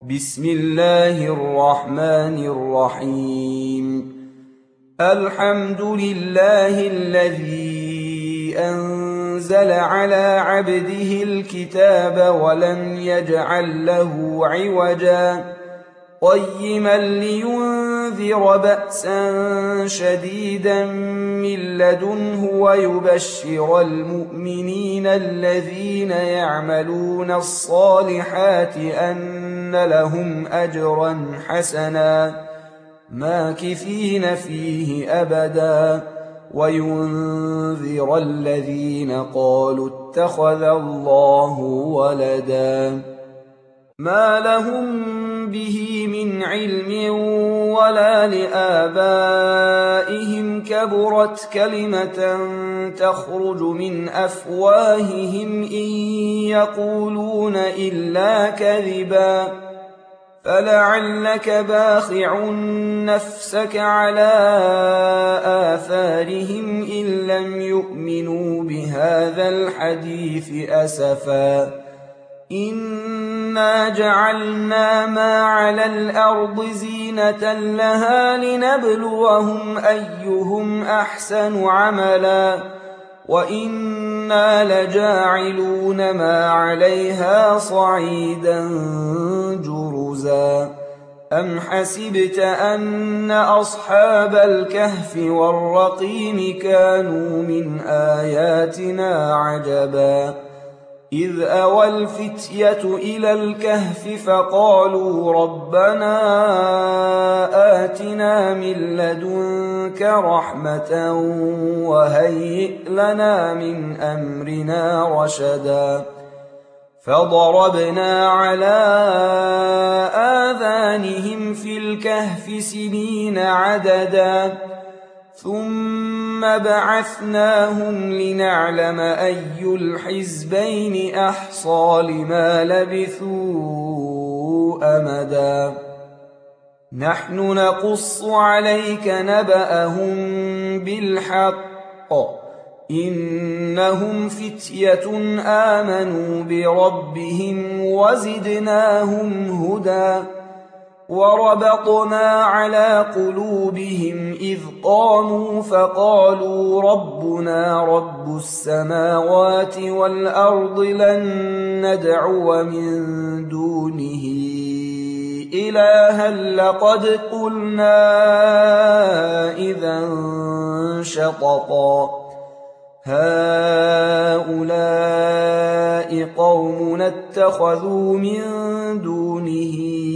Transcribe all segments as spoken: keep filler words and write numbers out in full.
بسم الله الرحمن الرحيم. الحمد لله الذي أنزل على عبده الكتاب ولم يجعل له عوجا قيما لينذر بأسا شديدا من لدنه ويبشر المؤمنين الذين يعملون الصالحات أن لهم أجرا حسنا ماكثين فيه أبدا وينذر الذين قالوا اتخذ الله ولدا ما لهم به من علم ولا لآبائهم كبرت كلمة تخرج من أفواههم إن يقولون إلا كذبا فلعلك باخع نفسك على آثارهم إن لم يؤمنوا بهذا الحديث أسفا إنا جعلنا ما على الأرض زينة لها لنبلوهم أيهم أحسن عملا وإنا لجاعلون ما عليها صعيدا جرزا أم حسبت أن أصحاب الكهف والرقيم كانوا من آياتنا عجبا إذ أوى الفتية إلى الكهف فقالوا ربنا آتنا من لدنك رحمة وهيئ لنا من أمرنا رشدا فضربنا على آذانهم في الكهف سنين عددا ثم بعثناهم لنعلم أي الحزبين أحصى لما لبثوا أمدا نحن نقص عليك نبأهم بالحق إنهم فتية آمنوا بربهم وزدناهم هدى وربطنا على قلوبهم إذ قاموا فقالوا ربنا رب السماوات والأرض لن ندعو من دونه إلها لقد قلنا إذا شططا هؤلاء قوم اتخذوا من دونه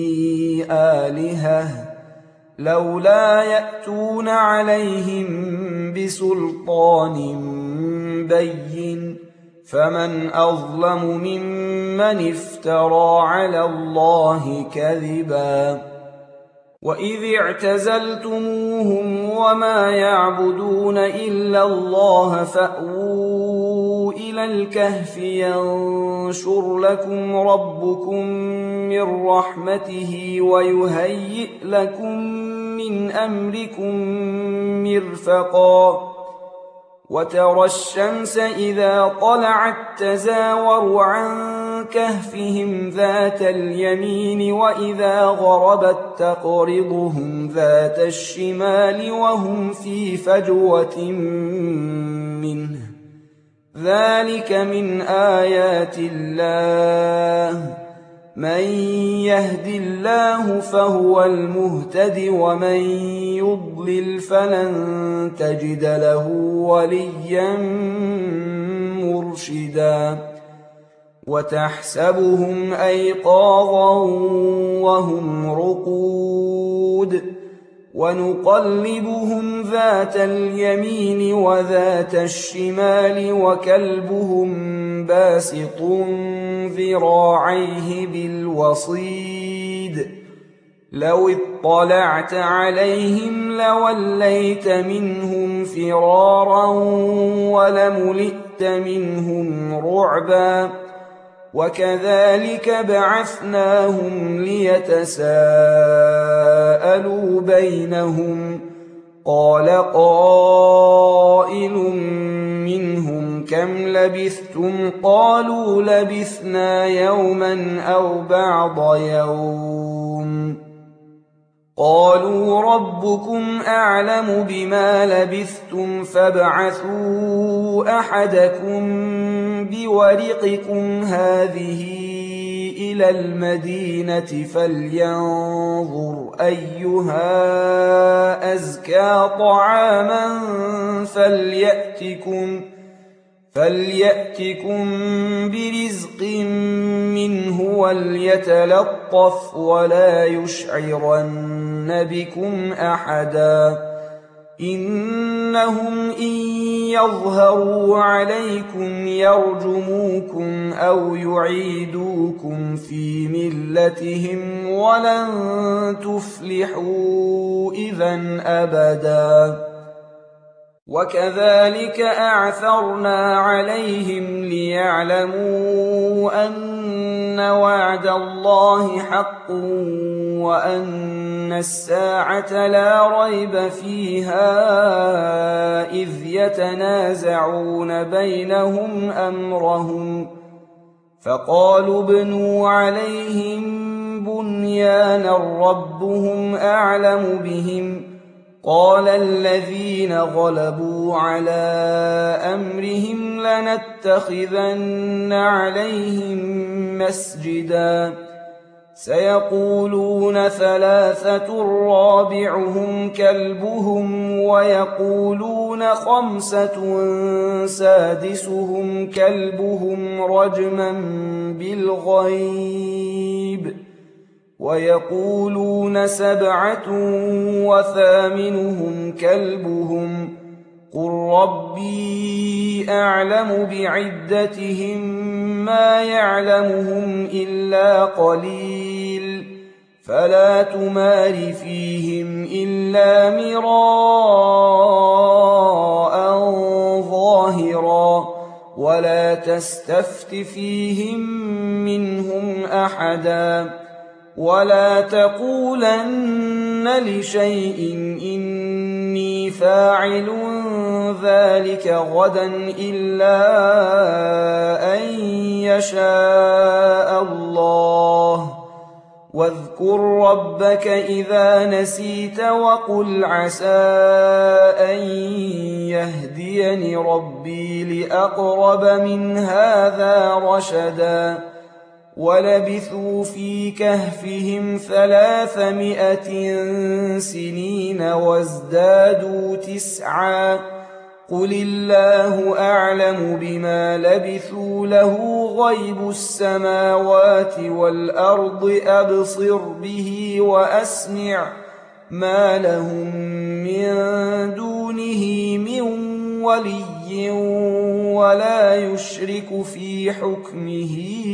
آلهة لولا يأتون عليهم بسلطان بين فمن أظلم ممن افترى على الله كذبا وإذ اعتزلتموهم وما يعبدون إلا الله فأووا إلى الكهف ينشر لكم ربكم من رحمته ويهيئ لكم من أمركم مرفقا وترى الشمس إذا طلعت تزاور عن كهفهم ذات اليمين وإذا غربت تقرضهم ذات الشمال وهم في فجوة منه ذلك من آيات الله من يهد الله فهو المهتد ومن يضلل فلن تجد له وليا مرشدا وتحسبهم أيقاظا وهم رقود ونقلبهم ذات اليمين وذات الشمال وكلبهم باسط ذراعيه بالوصيد لو اطلعت عليهم لوليت منهم فرارا ولملئت منهم رعبا وكذلك بعثناهم ليتساءلوا بينهم قال قائل منهم كم لبثتم قالوا لبثنا يوما أو بعض يوم قالوا ربكم أعلم بما لبثتم فابعثوا أحدكم بورقكم هذه إلى المدينة فلينظر أيها أزكى طعاما فليأتكم فليأتكم برزق منه وليتلطف ولا يشعرن بكم أحدا إنهم إن يظهروا عليكم يرجموكم أو يعيدوكم في ملتهم ولن تفلحوا إذا أبدا وكذلك أعثرنا عليهم ليعلموا أن وعد الله حق وأن الساعة لا ريب فيها إذ يتنازعون بينهم أمرهم فقالوا ابنوا عليهم بنيانا ربهم أعلم بهم قال الذين غلبوا على أمرهم لنتخذن عليهم مسجدا سيقولون ثلاثة رابعهم كلبهم ويقولون خمسة سادسهم كلبهم رجما بالغيب ويقولون سبعة وثامنهم كلبهم قل ربي أعلم بعدتهم ما يعلمهم إلا قليل فلا تمار فيهم إلا مراء ظاهرا ولا تستفت فيهم منهم أحدا ولا تقولن لشيء إني فاعل ذلك غدا إلا أن يشاء الله واذكر ربك إذا نسيت وقل عسى أن يهديني ربي لأقرب من هذا رشدا ولبثوا في كهفهم ثلاثمائة سنين وازدادوا تسعا قل الله أعلم بما لبثوا له غيب السماوات والأرض أبصر به وأسمع ما لهم من دونه من ولي ولا يشرك في حكمه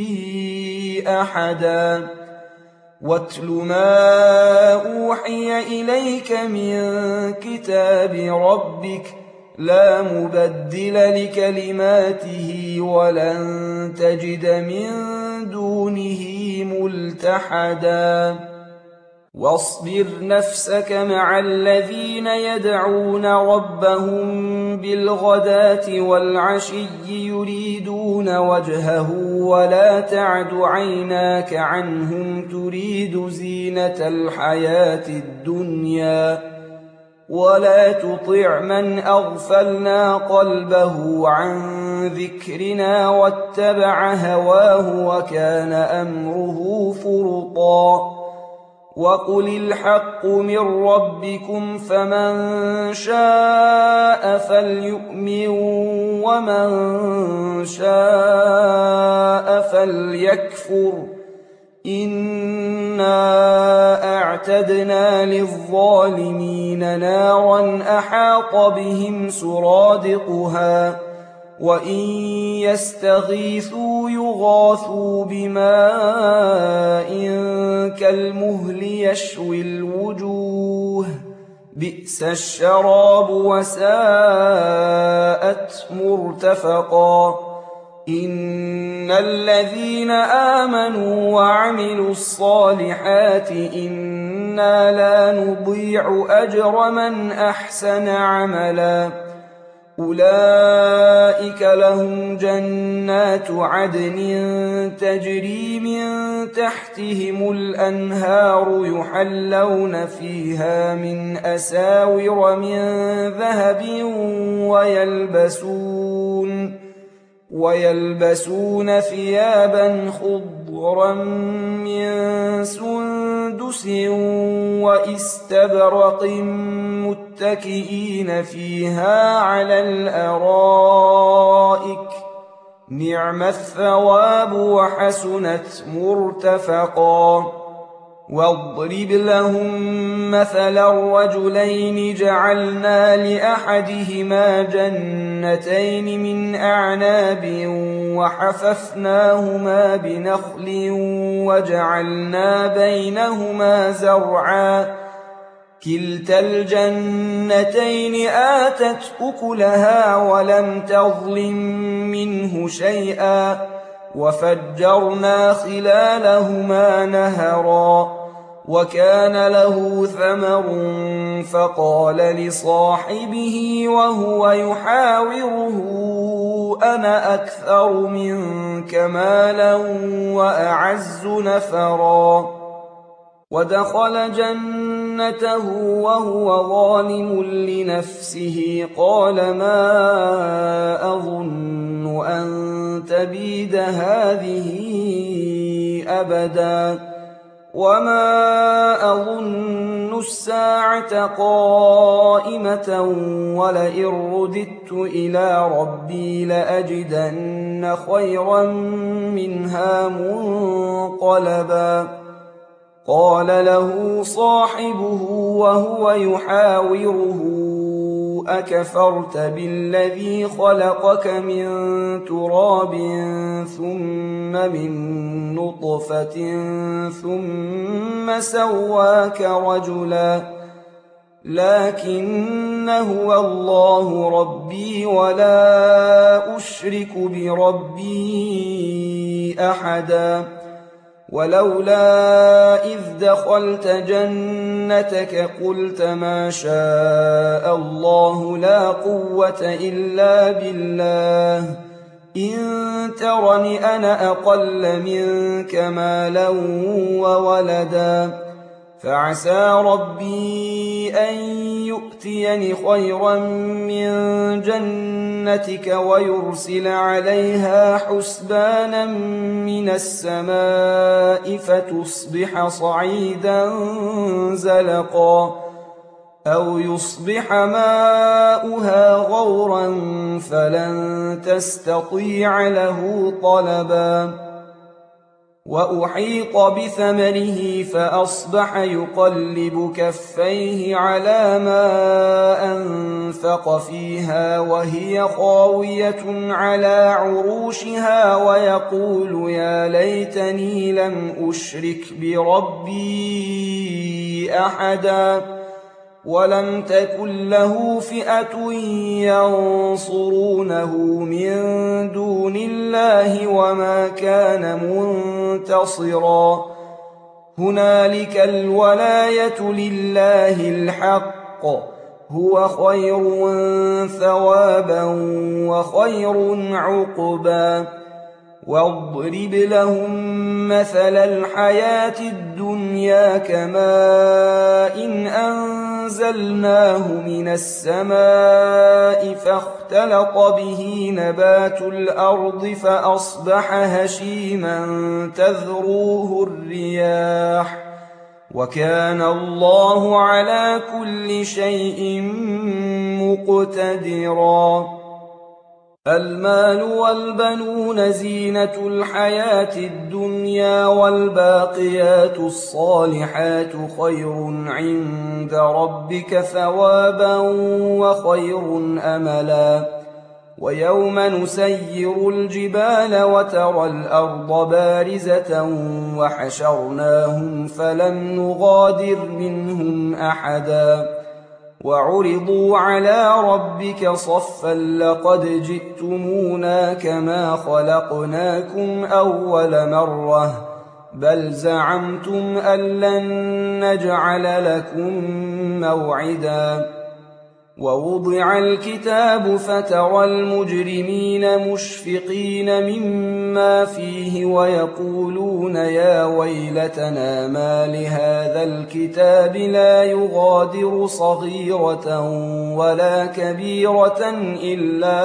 أحدا واتل ما أوحي إليك من كتاب ربك لا مبدل لكلماته ولن تجد من دونه ملتحدا واصبر نفسك مع الذين يدعون ربهم بالغداة والعشي يريدون وجهه ولا تعد عيناك عنهم تريد زينة الحياة الدنيا ولا تطع من أغفلنا قلبه عن ذكرنا واتبع هواه وكان أمره فرطا وقل الحق من ربكم فمن شاء فليؤمن ومن شاء فليكفر إنا أعتدنا للظالمين نارا أحاط بهم سرادقها وإن يستغيثوا يغاثوا بماء كالمهل يشوي الوجوه بئس الشراب وساءت مرتفقا إن الذين آمنوا وعملوا الصالحات إنا لا نضيع أجر من أحسن عملا أولئك لهم جنات عدن تجري من تحتهم الأنهار يحلون فيها من أساور من ذهب ويلبسون ويلبسون ثيابا خضرا من سندس وإستبرق متكئين فيها على الأرائك نعم الثواب وحسنت مرتفقا واضرب لهم مثلا الرجلين جعلنا لأحدهما جنتين من أعناب وحففناهما بنخل وجعلنا بينهما زرعا كلتا الجنتين آتت أكلها ولم تظلم منه شيئا وفجرنا خلالهما نهرا وكان له ثمر فقال لصاحبه وهو يحاوره أنا أكثر منك مالا وأعز نفرا ودخل جنته وهو ظالم لنفسه قال ما أظن أن تبيد هذه أبدا وما أظن الساعة قائمة ولئن رددت إلى ربي لأجدن خيرا منها منقلبا قال له صاحبه وهو يحاوره أكفرت بالذي خلقك من تراب ثم من نطفة ثم سواك رجلا لكن هو الله ربي ولا أشرك بربي أحدا ولولا إذ دخلت جنتك قلت ما شاء الله لا قوة إلا بالله إن ترني أنا أقل منك مالا وولدا فعسى ربي أن يؤتيني خيرا من جنتك ويرسل عليها حسبانا من السماء فتصبح صعيدا زلقا أو يصبح ماؤها غورا فلن تستطيع له طلبا وأحيط بثمره فأصبح يقلب كفيه على ما أنفق فيها وهي خاوية على عروشها ويقول يا ليتني لم أشرك بربي أحدا ولم تكن له فئة ينصرونه من دون الله وما كان منتصرا هنالك الولاية لله الحق هو خير ثوابا وخير عقبا واضرب لهم مثل الحياة الدنيا كماء إن أنزلناه من السماء فاختلط به نبات الأرض فأصبح هشيما تذروه الرياح وكان الله على كل شيء مقتدرا المال والبنون زينة الحياة الدنيا والباقيات الصالحات خير عند ربك ثوابا وخير أملا ويوم نسير الجبال وترى الأرض بارزة وحشرناهم فلم نغادر منهم أحدا وعرضوا على ربك صفا لقد جئتمونا كما خلقناكم أول مرة بل زعمتم أن لن نجعل لكم موعدا ووضع الكتاب فترى المجرمين مشفقين مما فيه ويقولون يا ويلتنا ما لهذا الكتاب لا يغادر صغيرة ولا كبيرة إلا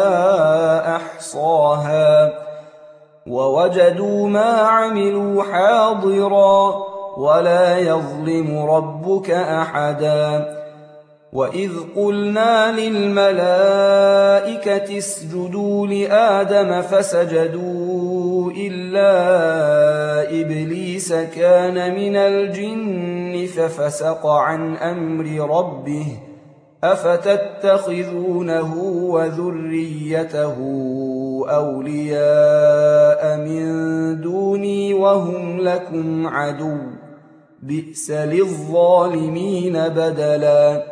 أحصاها ووجدوا ما عملوا حاضرا ولا يظلم ربك أحدا وإذ قلنا للملائكة اسجدوا لآدم فسجدوا إلا إبليس كان من الجن ففسق عن أمر ربه أفتتخذونه وذريته أولياء من دوني وهم لكم عدو بئس للظالمين بدلا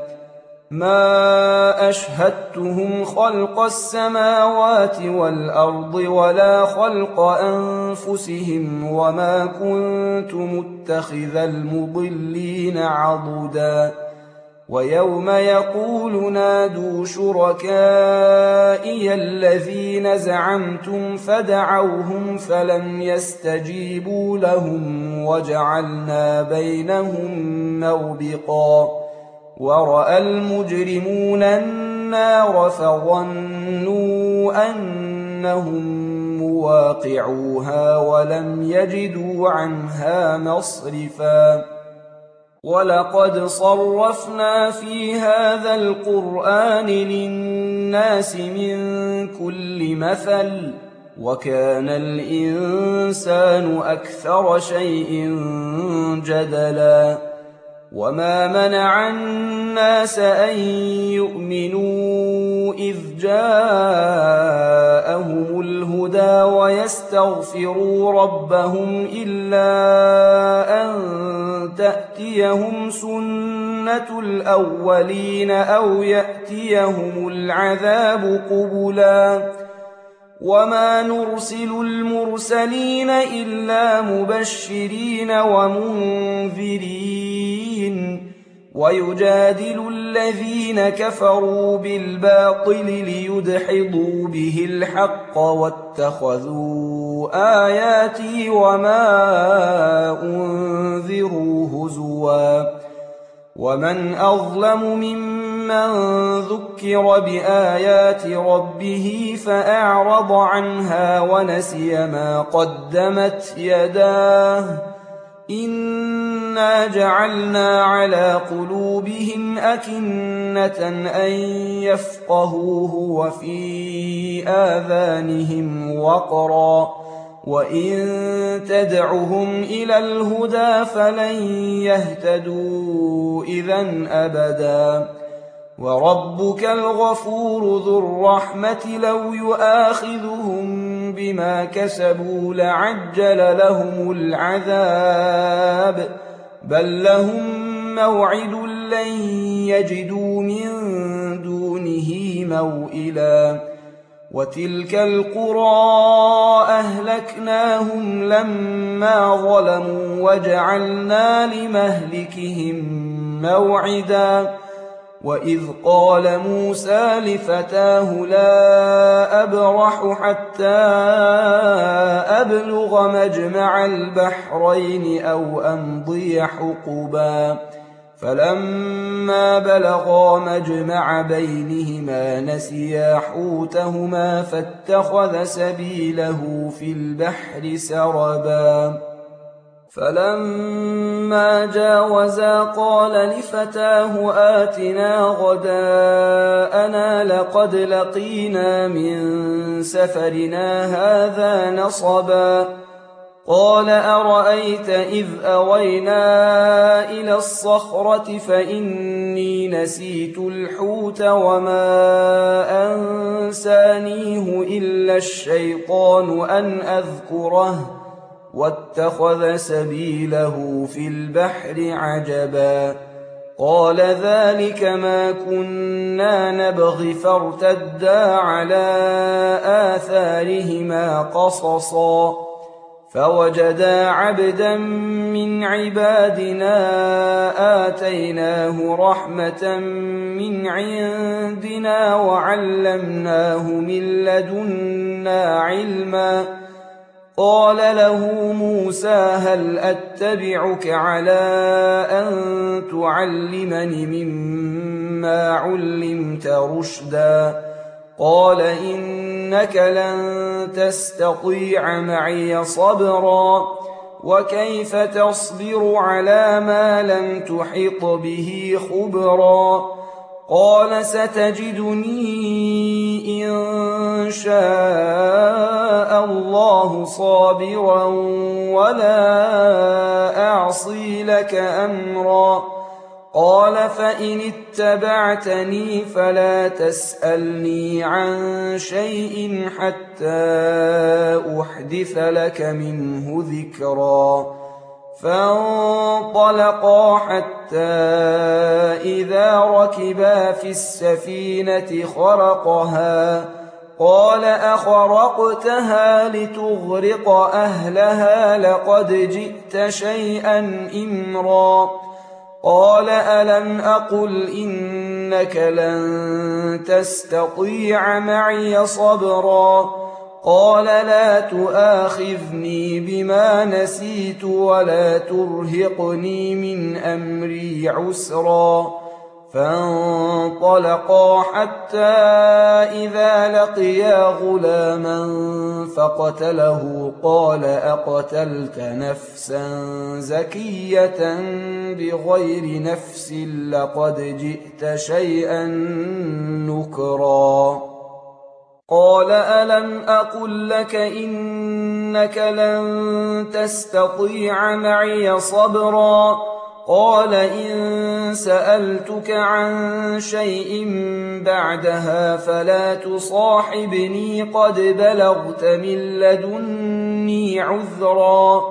ما أشهدتهم خلق السماوات والأرض ولا خلق أنفسهم وما كنت متخذ المضلين عضدا ويوم يقول نادوا شركائي الذين زعمتم فدعوهم فلم يستجيبوا لهم وجعلنا بينهم موبقا ورأى المجرمون النار فظنوا أنهم مواقعوها ولم يجدوا عنها مصرفا ولقد صرفنا في هذا القرآن للناس من كل مثل وكان الإنسان أكثر شيء جدلا وما منع الناس أن يؤمنوا إذ جاءهم الهدى ويستغفروا ربهم إلا أن تأتيهم سنة الأولين أو يأتيهم العذاب قبلا وما نرسل المرسلين إلا مبشرين ومنذرين ويجادل الذين كفروا بالباطل ليدحضوا به الحق واتخذوا آياتي وما أنذروا هزوا ومن أظلم ممن ذكر بآيات ربه فأعرض عنها ونسي ما قدمت يداه إنا جعلنا على قلوبهم أكنة أن يفقهوه وفي آذانهم وقرا وإن تدعهم إلى الهدى فلن يهتدوا إذن أبدا وربك الغفور ذو الرحمة لو يؤاخذهم بما كسبوا لعجل لهم العذاب بل لهم موعد لن يجدوا من دونه موئلا وتلك القرى أهلكناهم لما ظلموا وجعلنا لمهلكهم موعدا وإذ قال موسى لفتاه لا أبرح حتى أبلغ مجمع البحرين أو أمضي حقبا فلما بلغا مجمع بينهما نسيا حوتهما فاتخذ سبيله في البحر سربا فلما جاوزا قال لفتاه آتنا غداءنا لقد لقينا من سفرنا هذا نصبا قال أرأيت إذ أوينا إلى الصخرة فإني نسيت الحوت وما أنسانيه إلا الشيطان أن أذكره واتخذ سبيله في البحر عجبا قال ذلك ما كنا نبغي فارتدا على آثارهما قصصا فوجدا عبدا من عبادنا آتيناه رحمة من عندنا وعلمناه من لدنا علما. قال له موسى هل أتبعك على أن تعلمني مما علمت رشدا؟ قال إنك لن تستطيع معي صبرا وكيف تصبر على ما لم تحط به خبرا؟ قال ستجدني إن شاء الله صابرا ولا أعصي لك أمرا. قال فإن اتبعتني فلا تسألني عن شيء حتى أحدث لك منه ذكرا. فانطلقا حتى إذا ركبا في السفينة خرقها قال أخرقتها لتغرق أهلها لقد جئت شيئا إمرا. قال ألم أقل إنك لن تستطيع معي صبرا؟ قال لا تؤاخذني بما نسيت ولا ترهقني من أمري عسرا. فانطلقا حتى إذا لقيا غلاما فقتله قال أقتلت نفسا زكية بغير نفس لقد جئت شيئا نكرا. قال ألم أقل لك إنك لن تستطيع معي صبرا؟ قال إن سألتك عن شيء بعدها فلا تصاحبني قد بلغت من لدني عذرا.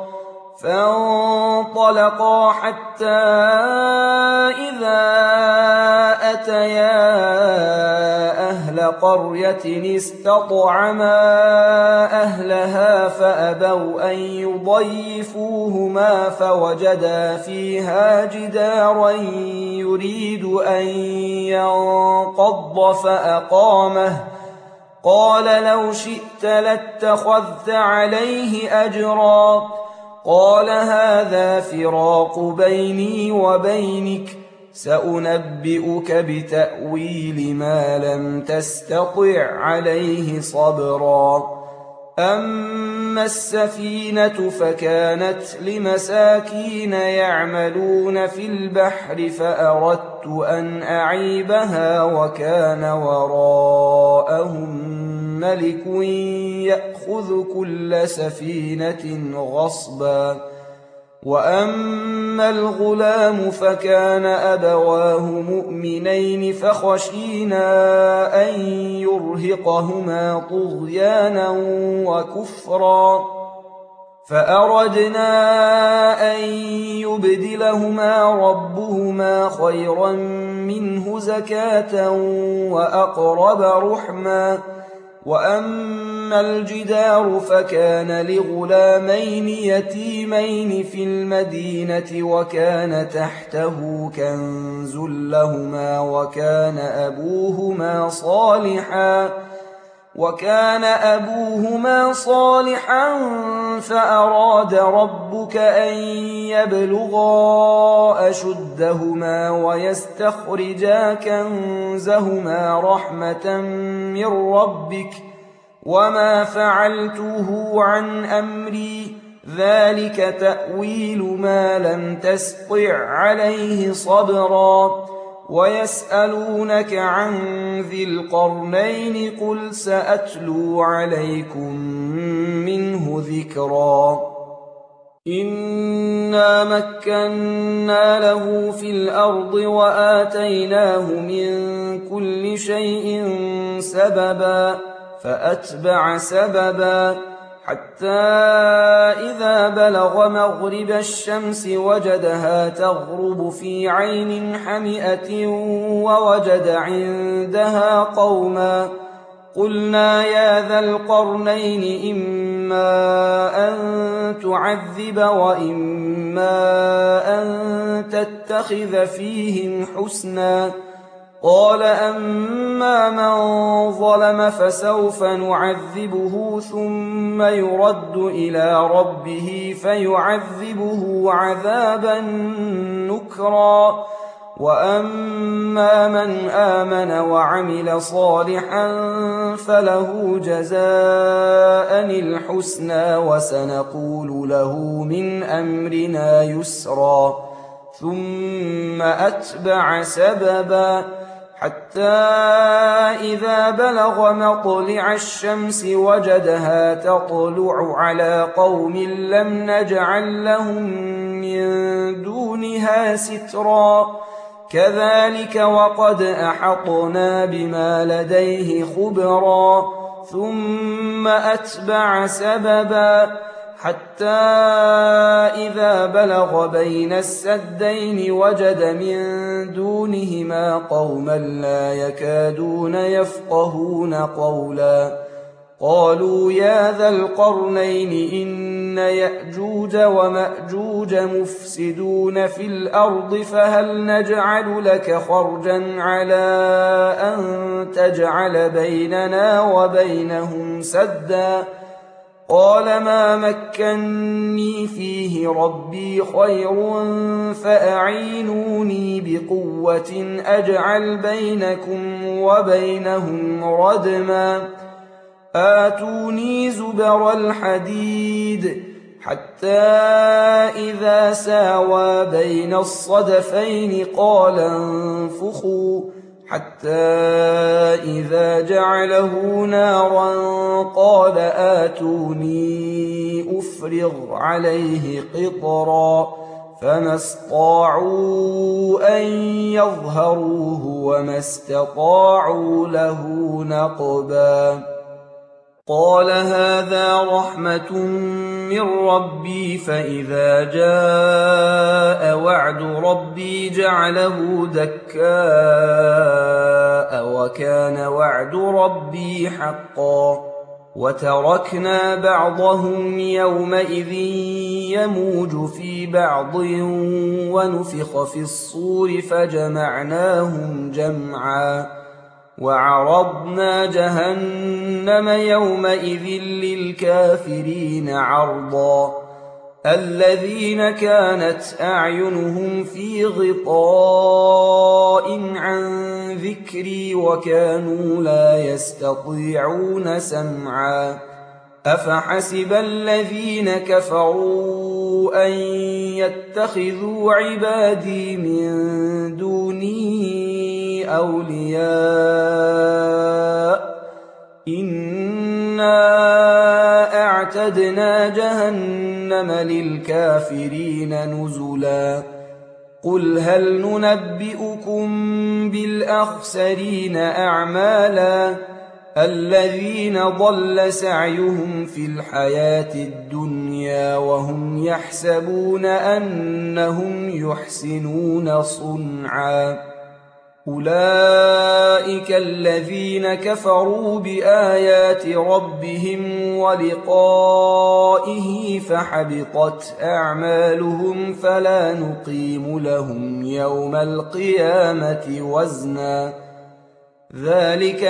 فانطلقا حتى إذا أتيا أهل قرية استطعما أهلها فأبوا أن يضيفوهما فوجدا فيها جدارا يريد أن ينقض فأقامه. قال لو شئت لاتخذت عليه أجرا. قال هذا فراق بيني وبينك سأنبئك بتأويل ما لم تستطع عليه صبرا. أما السفينة فكانت لمساكين يعملون في البحر فأردت أن أعيبها وكان وراءهم ملك يأخذ كل سفينة غصبا. وأما الغلام فكان أبواه مؤمنين فخشينا أن يرهقهما طغيانا وكفرا فأردنا أن يبدلهما ربهما خيرا منه زكاة وأقرب رحما. وأما الجدار فكان لغلامين يتيمين في المدينة وكان تحته كنز لهما وكان أبوهما صالحا وكان أبوهما صالحا فأراد ربك أن يبلغا أشدهما ويستخرجا كنزهما رحمة من ربك وما فعلته عن أمري ذلك تأويل ما لم تسطع عليه صبرا. ويسألونك عن ذي القرنين قل سأتلو عليكم منه ذكرا. إنا مكنا له في الأرض وآتيناه من كل شيء سببا فأتبع سببا حتى إذا بلغ مغرب الشمس وجدها تغرب في عين حمئة ووجد عندها قوما قلنا يا ذا القرنين إما إما أن تعذب وإما أن تتخذ فيهم حسنا. قال أما من ظلم فسوف نعذبه ثم يرد إلى ربه فيعذبه عذابا نكرا، وأما من آمن وعمل صالحا فله جزاء الحسنى وسنقول له من أمرنا يسرا. ثم أتبع سببا حتى إذا بلغ مطلع الشمس وجدها تطلع على قوم لم نجعل لهم من دونها سترا. كذلك وقد أحطنا بما لديه خبرا. ثم أتبع سببا حتى إذا بلغ بين السدين وجد من دونهما قوما لا يكادون يفقهون قولا. قالوا يا ذا القرنين إن يأجوج ومأجوج مفسدون في الأرض فهل نجعل لك خرجا على أن تجعل بيننا وبينهم سدا؟ قال ما مكني فيه ربي خير فأعينوني بقوة أجعل بينكم وبينهم ردما. آتوني زبر الحديد حتى إذا ساوى بين الصدفين قال انفخوا حتى إذا جعله نارا قال آتوني أفرغ عليه قطرا. فما استطاعوا أن يظهروه وما استطاعوا له نقبا. قال هذا رحمة من ربي فإذا جاء وعد ربي جعله دكاء وكان وعد ربي حقا. وتركنا بعضهم يومئذ يموج في بعض ونفخ في الصور فجمعناهم جمعا. وعرضنا جهنم يومئذ للكافرين عرضا. الذين كانت أعينهم في غطاء عن ذكري وكانوا لا يستطيعون سمعا. أفحسب الذين كفروا أن يتخذوا عبادي من دوني أولياء إنا أعتدنا جهنم للكافرين نزلا. قل هل ننبئكم بالأخسرين أعمالا الذين ضل سعيهم في الحياة الدنيا وهم يحسبون أنهم يحسنون صنعا. أولئك الذين كفروا بآيات ربهم ولقائه فحبطت أعمالهم فلا نقيم لهم يوم القيامة وزنا. ذلك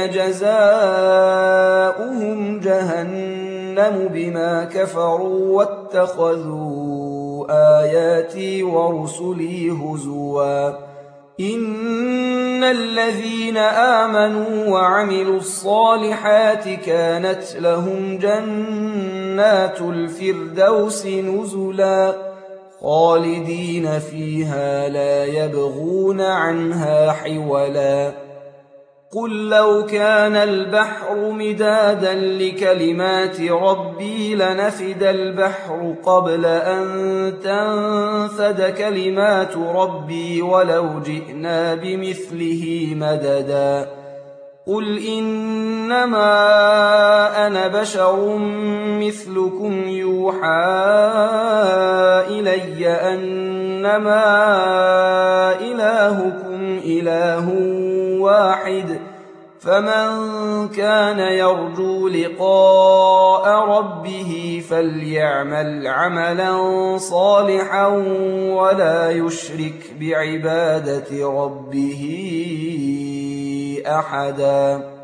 جزاؤهم جهنم بما كفروا واتخذوا آياتي ورسلي هزوا. إن الذين آمنوا وعملوا الصالحات كانت لهم جنات الفردوس نزلا خالدين فيها لا يبغون عنها حولا. قل لو كان البحر مدادا لكلمات ربي لنفد البحر قبل أن تنفد كلمات ربي ولو جئنا بمثله مددا. قل إنما أنا بشر مثلكم يوحى إلي أنما إلهكم إله واحد فمن كان يرجو لقاء ربه فليعمل عملا صالحا ولا يشرك بعبادة ربه أحدا.